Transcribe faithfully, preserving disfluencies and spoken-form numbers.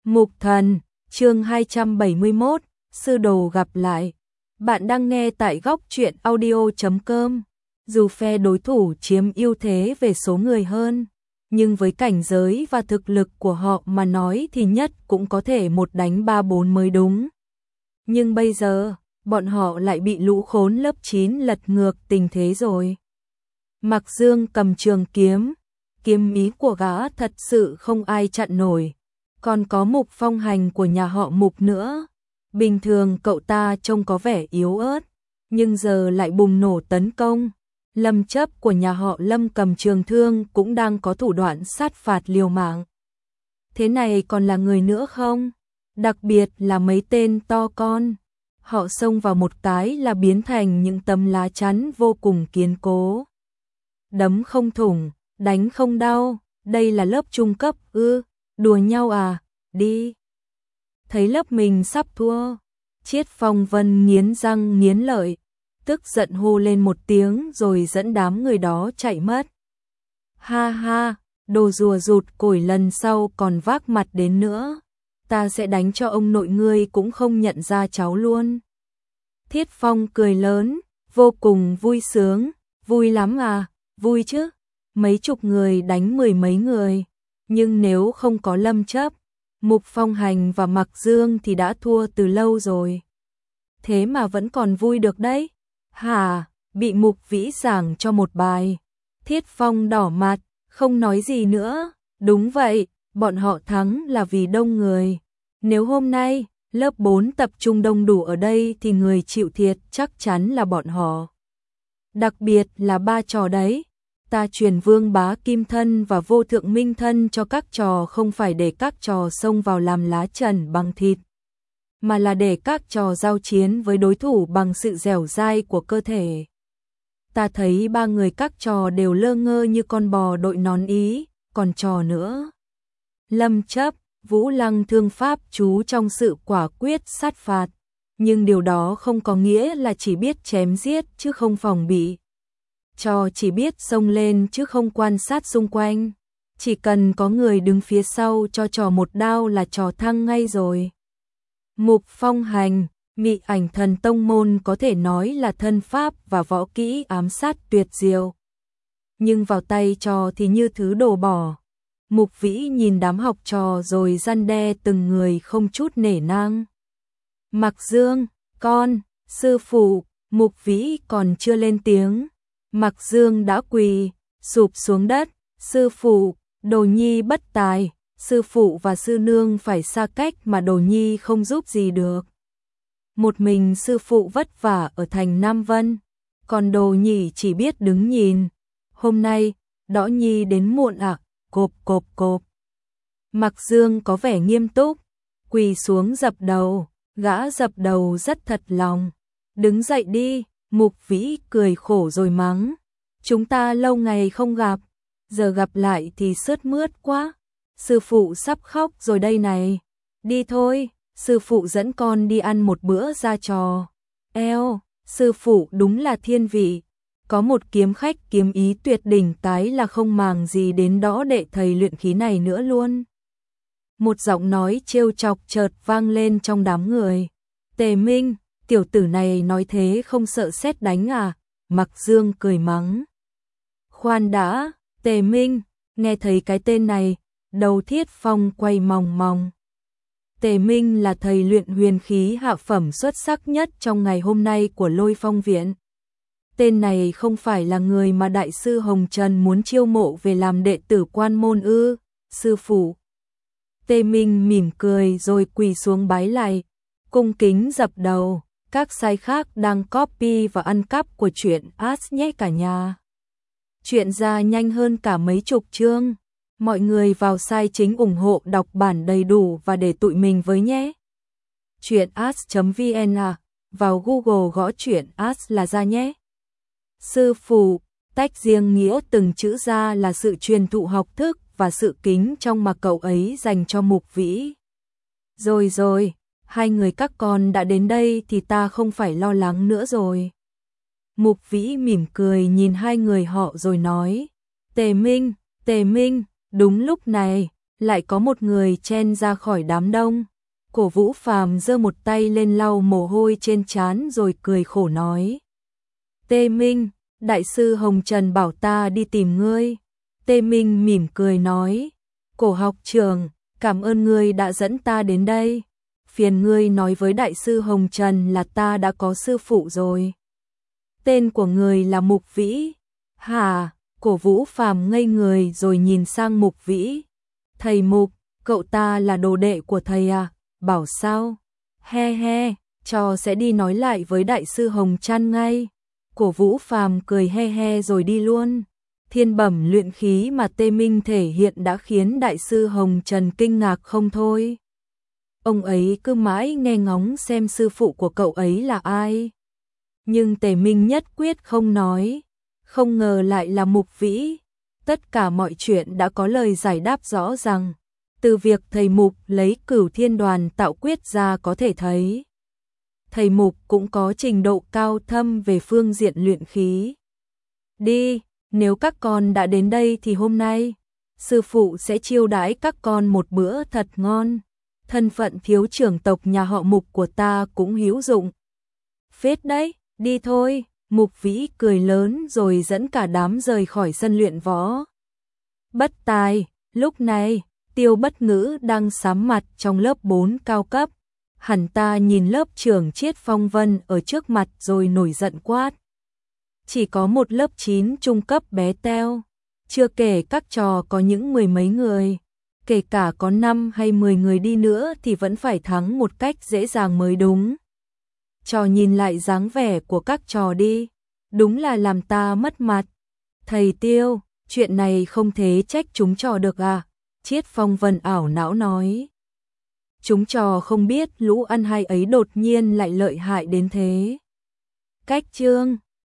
Mục Thần, chương hai trăm bảy mươi mốt, sư đồ gặp lại. Bạn đang nghe tại góc truyện audio chấm com. Dù phe đối thủ chiếm ưu thế về số người hơn, nhưng với cảnh giới và thực lực của họ mà nói thì nhất cũng có thể một đánh ba bốn mới đúng. Nhưng bây giờ, bọn họ lại bị lũ khốn lớp chín lật ngược tình thế rồi. Mạc Dương cầm trường kiếm, kiếm ý của gã thật sự không ai chặn nổi. Còn có Mục Phong Hành của nhà họ Mục nữa. Bình thường cậu ta trông có vẻ yếu ớt, nhưng giờ lại bùng nổ tấn công. Lâm Chấp của nhà họ Lâm cầm trường thương cũng đang có thủ đoạn sát phạt liều mạng. Thế này còn là người nữa không? Đặc biệt là mấy tên to con. Họ xông vào một cái là biến thành những tấm lá chắn vô cùng kiên cố. Đấm không thủng, đánh không đau, đây là lớp trung cấp ư, đùa nhau à, đi. Thấy lớp mình sắp thua, Chiết Phong Vân nghiến răng nghiến lợi, tức giận hô lên một tiếng rồi dẫn đám người đó chạy mất. Ha ha, đồ rùa rụt củi lần sau còn vác mặt đến nữa, ta sẽ đánh cho ông nội ngươi cũng không nhận ra cháu luôn. Thiết Phong cười lớn, vô cùng vui sướng, vui lắm à, vui chứ, mấy chục người đánh mười mấy người, nhưng nếu không có Lâm Chấp, Mục Phong Hành và Mạc Dương thì đã thua từ lâu rồi. Thế mà vẫn còn vui được đấy. Hả, bị Mục Vĩ giảng cho một bài. Thiết Phong đỏ mặt, không nói gì nữa. Đúng vậy, bọn họ thắng là vì đông người. Nếu hôm nay, lớp bốn tập trung đông đủ ở đây thì người chịu thiệt chắc chắn là bọn họ. Đặc biệt là ba trò đấy. Ta truyền Vương Bá Kim Thân và Vô Thượng Minh Thân cho các trò không phải để các trò xông vào làm lá trần bằng thịt, mà là để các trò giao chiến với đối thủ bằng sự dẻo dai của cơ thể. Ta thấy ba người các trò đều lơ ngơ như con bò đội nón Ý, còn trò nữa. Lâm Chấp, Vũ Lăng thương pháp chú trong sự quả quyết sát phạt, nhưng điều đó không có nghĩa là chỉ biết chém giết chứ không phòng bị. Trò chỉ biết xông lên chứ không quan sát xung quanh. Chỉ cần có người đứng phía sau cho trò một đao là trò thăng ngay rồi. Mục Phong Hành, Mị Ảnh Thần tông môn có thể nói là thân pháp và võ kỹ ám sát tuyệt diệu. Nhưng vào tay trò thì như thứ đồ bỏ. Mục Vĩ nhìn đám học trò rồi răn đe từng người không chút nể nang. Mạc Dương, con, sư phụ, Mục Vĩ còn chưa lên tiếng. Mạc Dương đã quỳ, sụp xuống đất, sư phụ, Đồ Nhi bất tài, sư phụ và sư nương phải xa cách mà Đồ Nhi không giúp gì được. Một mình sư phụ vất vả ở thành Nam Vân, còn Đồ Nhi chỉ biết đứng nhìn. Hôm nay, Đõ Nhi đến muộn ạ, à? Cộp cộp cộp. Mạc Dương có vẻ nghiêm túc, quỳ xuống dập đầu, gã dập đầu rất thật lòng. Đứng dậy đi. Mục Vĩ cười khổ rồi mắng. Chúng ta lâu ngày không gặp, giờ gặp lại thì sướt mướt quá. Sư phụ sắp khóc rồi đây này. Đi thôi, sư phụ dẫn con đi ăn một bữa ra trò. Eo, sư phụ đúng là thiên vị. Có một kiếm khách kiếm ý tuyệt đỉnh tái là không màng gì đến đó đệ thầy luyện khí này nữa luôn. Một giọng nói trêu chọc chợt vang lên trong đám người. Tề Minh, tiểu tử này nói thế không sợ sét đánh à? Mạc Dương cười mắng. Khoan đã, Tề Minh, nghe thấy cái tên này, đầu Thiết Phong quay mòng mòng. Tề Minh là thầy luyện huyền khí hạ phẩm xuất sắc nhất trong ngày hôm nay của Lôi Phong Viện. Tên này không phải là người mà Đại sư Hồng Trần muốn chiêu mộ về làm đệ tử quan môn ư, sư phụ. Tề Minh mỉm cười rồi quỳ xuống bái lạy, cung kính dập đầu. Các sai khác đang copy và ăn cắp của truyện Ads nhé cả nhà. Chuyện ra nhanh hơn cả mấy chục chương. Mọi người vào sai chính ủng hộ đọc bản đầy đủ và để tụi mình với nhé. Truyện ads chấm vn à, vào Google gõ truyện ads là ra nhé. Sư phụ, tách riêng nghĩa từng chữ ra là sự truyền thụ học thức và sự kính trong mà cậu ấy dành cho Mục Vĩ. Rồi rồi. Hai người các con đã đến đây thì ta không phải lo lắng nữa rồi. Mục Vĩ mỉm cười nhìn hai người họ rồi nói. Tề Minh, Tề Minh, đúng lúc này, lại có một người chen ra khỏi đám đông. Cổ Vũ Phàm giơ một tay lên lau mồ hôi trên trán rồi cười khổ nói. Tê Minh, Đại sư Hồng Trần bảo ta đi tìm ngươi. Tê Minh mỉm cười nói. Cổ học trưởng, cảm ơn ngươi đã dẫn ta đến đây. Phiền ngươi nói với Đại sư Hồng Trần là ta đã có sư phụ rồi. Tên của người là Mục Vĩ. Hả? Cổ Vũ Phàm ngây người rồi nhìn sang Mục Vĩ. Thầy Mục, cậu ta là đồ đệ của thầy à? Bảo sao? He he, trò sẽ đi nói lại với Đại sư Hồng Trăn ngay. Cổ Vũ Phàm cười he he rồi đi luôn. Thiên bẩm luyện khí mà Tê Minh thể hiện đã khiến Đại sư Hồng Trần kinh ngạc không thôi. Ông ấy cứ mãi nghe ngóng xem sư phụ của cậu ấy là ai. Nhưng Tề Minh nhất quyết không nói. Không ngờ lại là Mục Vĩ. Tất cả mọi chuyện đã có lời giải đáp rõ ràng. Từ việc thầy Mục lấy Cửu Thiên Đoàn tạo quyết ra có thể thấy. Thầy Mục cũng có trình độ cao thâm về phương diện luyện khí. Đi, nếu các con đã đến đây thì hôm nay, sư phụ sẽ chiêu đãi các con một bữa thật ngon. Thân phận thiếu trưởng tộc nhà họ Mục của ta cũng hữu dụng. Phết đấy, đi thôi. Mục Vĩ cười lớn rồi dẫn cả đám rời khỏi sân luyện võ. Bất tài, lúc này, Tiêu Bất Ngữ đang sám mặt trong lớp bốn cao cấp. Hắn ta nhìn lớp trưởng Triết Phong Vân ở trước mặt rồi nổi giận quát. Chỉ có một lớp chín trung cấp bé teo, chưa kể các trò có những mười mấy người. Kể cả có năm hay mười người đi nữa thì vẫn phải thắng một cách dễ dàng mới đúng. Trò nhìn lại dáng vẻ của các trò đi, đúng là làm ta mất mặt. Thầy Tiêu, chuyện này không thể trách chúng trò được à? Triết Phong Vân ảo não nói. Chúng trò không biết lũ ăn hay ấy đột nhiên lại lợi hại đến thế. Cách chương